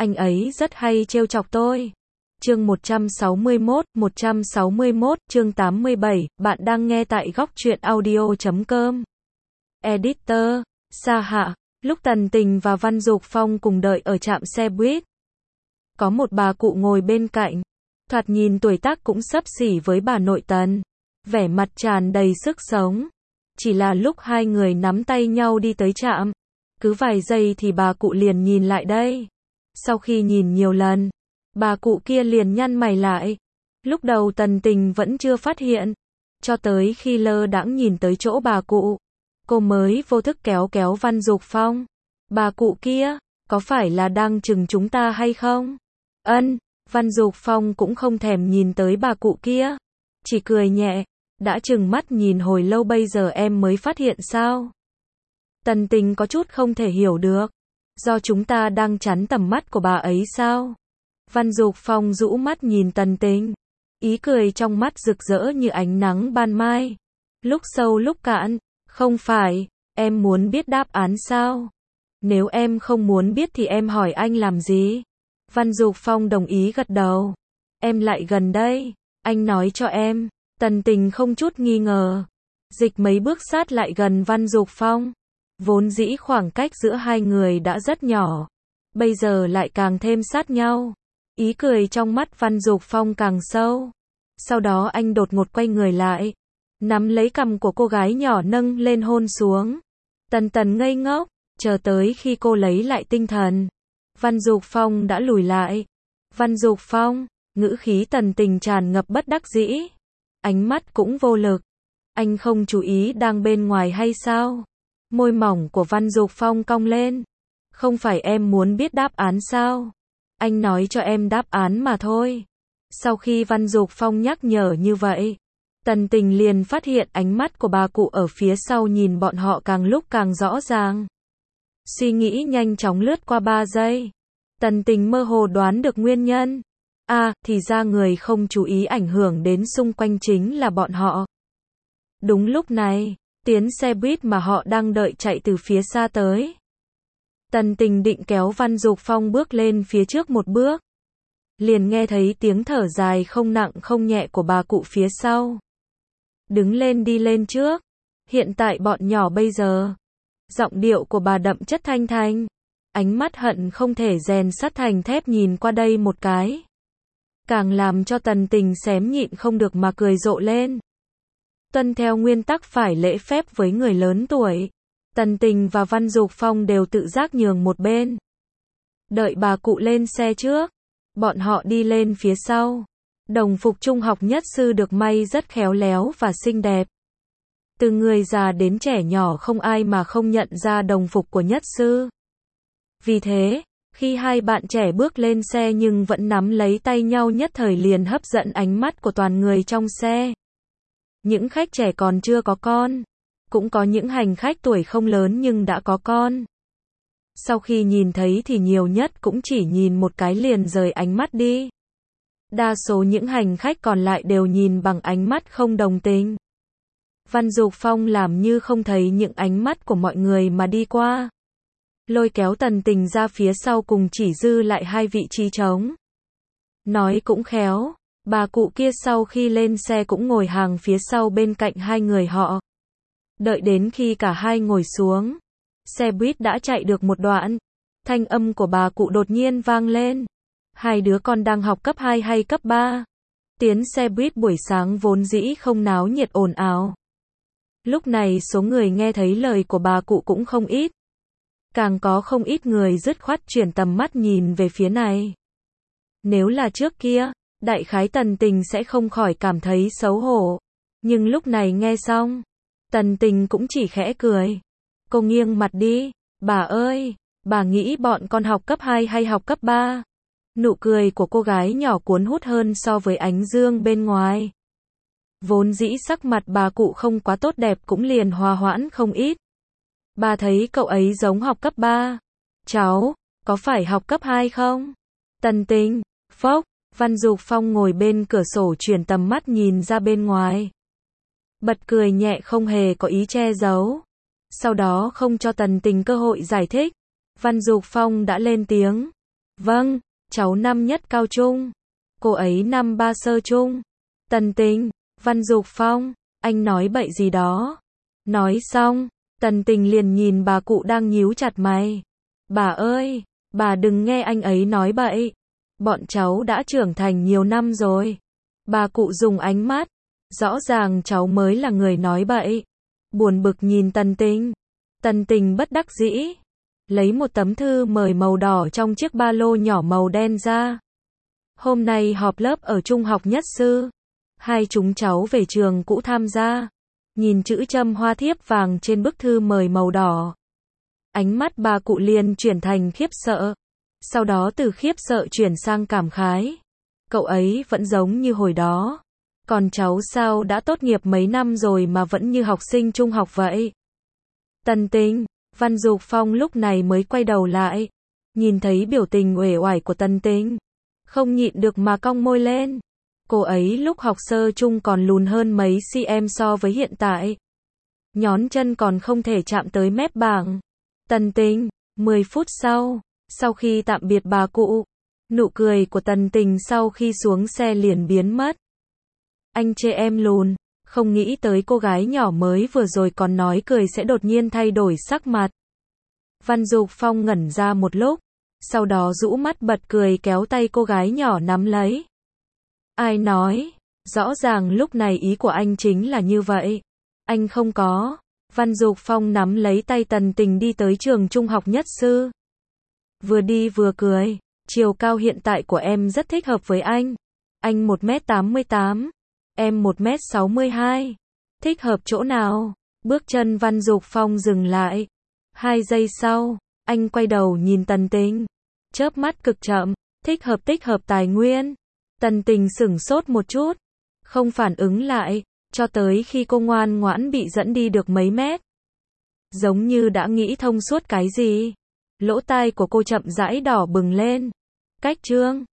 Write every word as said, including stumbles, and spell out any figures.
Anh ấy rất hay trêu chọc tôi. Chương một trăm sáu mươi mốt, một trăm sáu mươi mốt, chương tám mươi bảy, bạn đang nghe tại góc truyện audio chấm com. Editor, Sa Hạ, lúc Tần Tình và Văn Dục Phong cùng đợi ở trạm xe buýt. Có một bà cụ ngồi bên cạnh, thoạt nhìn tuổi tác cũng xấp xỉ với bà nội Tần, vẻ mặt tràn đầy sức sống. Chỉ là lúc hai người nắm tay nhau đi tới trạm, cứ vài giây thì bà cụ liền nhìn lại đây. Sau khi nhìn nhiều lần, bà cụ kia liền nhăn mày lại. Lúc đầu Tần Tình vẫn chưa phát hiện, cho tới khi lơ đãng nhìn tới chỗ bà cụ, cô mới vô thức kéo kéo Văn Dục Phong. Bà cụ kia, có phải là đang chừng chúng ta hay không? Ân, Văn Dục Phong cũng không thèm nhìn tới bà cụ kia, chỉ cười nhẹ, đã chừng mắt nhìn hồi lâu bây giờ em mới phát hiện sao? Tần Tình có chút không thể hiểu được, do chúng ta đang chắn tầm mắt của bà ấy sao? Văn Dục Phong rũ mắt nhìn Tần Tình, ý cười trong mắt rực rỡ như ánh nắng ban mai, lúc sâu lúc cạn. Không phải, em muốn biết đáp án sao? Nếu em không muốn biết thì em hỏi anh làm gì? Văn Dục Phong đồng ý gật đầu. Em lại gần đây, anh nói cho em. Tần Tình không chút nghi ngờ, dịch mấy bước sát lại gần Văn Dục Phong. Vốn dĩ khoảng cách giữa hai người đã rất nhỏ, bây giờ lại càng thêm sát nhau. Ý cười trong mắt Văn Dục Phong càng sâu. Sau đó anh đột ngột quay người lại, nắm lấy cằm của cô gái nhỏ nâng lên hôn xuống. Tần Tần ngây ngốc, chờ tới khi cô lấy lại tinh thần, Văn Dục Phong đã lùi lại. Văn Dục Phong, ngữ khí Tần Tình tràn ngập bất đắc dĩ, ánh mắt cũng vô lực. Anh không chú ý đang bên ngoài hay sao? Môi mỏng của Văn Dục Phong cong lên. Không phải em muốn biết đáp án sao? Anh nói cho em đáp án mà thôi. Sau khi Văn Dục Phong nhắc nhở như vậy, Tần Tình liền phát hiện ánh mắt của bà cụ ở phía sau nhìn bọn họ càng lúc càng rõ ràng. Suy nghĩ nhanh chóng lướt qua ba giây. Tần Tình mơ hồ đoán được nguyên nhân. À, thì ra người không chú ý ảnh hưởng đến xung quanh chính là bọn họ. Đúng lúc này, tiến xe buýt mà họ đang đợi chạy từ phía xa tới. Tần Tình định kéo Văn Dục Phong bước lên phía trước một bước, liền nghe thấy tiếng thở dài không nặng không nhẹ của bà cụ phía sau. Đứng lên đi lên trước. Hiện tại bọn nhỏ bây giờ. Giọng điệu của bà đậm chất thanh thanh. Ánh mắt hận không thể rèn sắt thành thép nhìn qua đây một cái. Càng làm cho Tần Tình xém nhịn không được mà cười rộ lên. Tuân theo nguyên tắc phải lễ phép với người lớn tuổi, Tần Tình và Văn Dục Phong đều tự giác nhường một bên. Đợi bà cụ lên xe trước, bọn họ đi lên phía sau. Đồng phục trung học nhất sư được may rất khéo léo và xinh đẹp. Từ người già đến trẻ nhỏ không ai mà không nhận ra đồng phục của nhất sư. Vì thế, khi hai bạn trẻ bước lên xe nhưng vẫn nắm lấy tay nhau nhất thời liền hấp dẫn ánh mắt của toàn người trong xe. Những khách trẻ còn chưa có con, cũng có những hành khách tuổi không lớn nhưng đã có con. Sau khi nhìn thấy thì nhiều nhất cũng chỉ nhìn một cái liền rời ánh mắt đi. Đa số những hành khách còn lại đều nhìn bằng ánh mắt không đồng tình. Văn Dục Phong làm như không thấy những ánh mắt của mọi người mà đi qua. Lôi kéo Tần Tình ra phía sau cùng chỉ dư lại hai vị trí trống. Nói cũng khéo, bà cụ kia sau khi lên xe cũng ngồi hàng phía sau bên cạnh hai người họ. Đợi đến khi cả hai ngồi xuống, xe buýt đã chạy được một đoạn. Thanh âm của bà cụ đột nhiên vang lên. Hai đứa con đang học cấp hai hay cấp ba? Tiến xe buýt buổi sáng vốn dĩ không náo nhiệt ồn ào. Lúc này số người nghe thấy lời của bà cụ cũng không ít. Càng có không ít người dứt khoát chuyển tầm mắt nhìn về phía này. Nếu là trước kia, đại khái Tần Tình sẽ không khỏi cảm thấy xấu hổ. Nhưng lúc này nghe xong, Tần Tình cũng chỉ khẽ cười. Cô nghiêng mặt đi. Bà ơi, bà nghĩ bọn con học cấp hai hay học cấp ba? Nụ cười của cô gái nhỏ cuốn hút hơn so với ánh dương bên ngoài. Vốn dĩ sắc mặt bà cụ không quá tốt đẹp cũng liền hòa hoãn không ít. Bà thấy cậu ấy giống học cấp ba. Cháu, có phải học cấp hai không? Tần Tình, phốc, Văn Dục Phong ngồi bên cửa sổ chuyển tầm mắt nhìn ra bên ngoài. Bật cười nhẹ không hề có ý che giấu. Sau đó không cho Tần Tình cơ hội giải thích. Văn Dục Phong đã lên tiếng. Vâng, cháu năm nhất cao trung. Cô ấy năm ba sơ trung. Tần Tình, Văn Dục Phong, anh nói bậy gì đó. Nói xong, Tần Tình liền nhìn bà cụ đang nhíu chặt mày. Bà ơi, bà đừng nghe anh ấy nói bậy. Bọn cháu đã trưởng thành nhiều năm rồi. Bà cụ dùng ánh mắt. Rõ ràng cháu mới là người nói bậy. Buồn bực nhìn Tần Tình. Tần Tình bất đắc dĩ. Lấy một tấm thư mời màu đỏ trong chiếc ba lô nhỏ màu đen ra. Hôm nay họp lớp ở trung học nhất sư. Hai chúng cháu về trường cũ tham gia. Nhìn chữ châm hoa thiếp vàng trên bức thư mời màu đỏ. Ánh mắt bà cụ liền chuyển thành khiếp sợ. Sau đó từ khiếp sợ chuyển sang cảm khái. Cậu ấy vẫn giống như hồi đó. Còn cháu sao đã tốt nghiệp mấy năm rồi mà vẫn như học sinh trung học vậy? Tần Tình, Văn Dục Phong lúc này mới quay đầu lại. Nhìn thấy biểu tình uể oải của Tần Tình. Không nhịn được mà cong môi lên. Cô ấy lúc học sơ trung còn lùn hơn mấy cm so với hiện tại. Nhón chân còn không thể chạm tới mép bảng. Tần Tình, mười phút sau, sau khi tạm biệt bà cụ, nụ cười của Tần Tình sau khi xuống xe liền biến mất. Anh chê em lùn, không nghĩ tới cô gái nhỏ mới vừa rồi còn nói cười sẽ đột nhiên thay đổi sắc mặt. Văn Dục Phong ngẩn ra một lúc, sau đó rũ mắt bật cười kéo tay cô gái nhỏ nắm lấy. Ai nói? Rõ ràng lúc này ý của anh chính là như vậy. Anh không có. Văn Dục Phong nắm lấy tay Tần Tình đi tới trường trung học nhất sư. Vừa đi vừa cười. Chiều cao hiện tại của em rất thích hợp với anh. Anh một mét tám mươi tám. Em một mét sáu mươi hai. Thích hợp chỗ nào? Bước chân Văn Dục Phong dừng lại. Hai giây sau, anh quay đầu nhìn Tần Tình. Chớp mắt cực chậm. Thích hợp tích hợp tài nguyên. Tần Tình sửng sốt một chút. Không phản ứng lại. Cho tới khi cô ngoan ngoãn bị dẫn đi được mấy mét. Giống như đã nghĩ thông suốt cái gì. Lỗ tai của cô chậm rãi đỏ bừng lên. Cách chương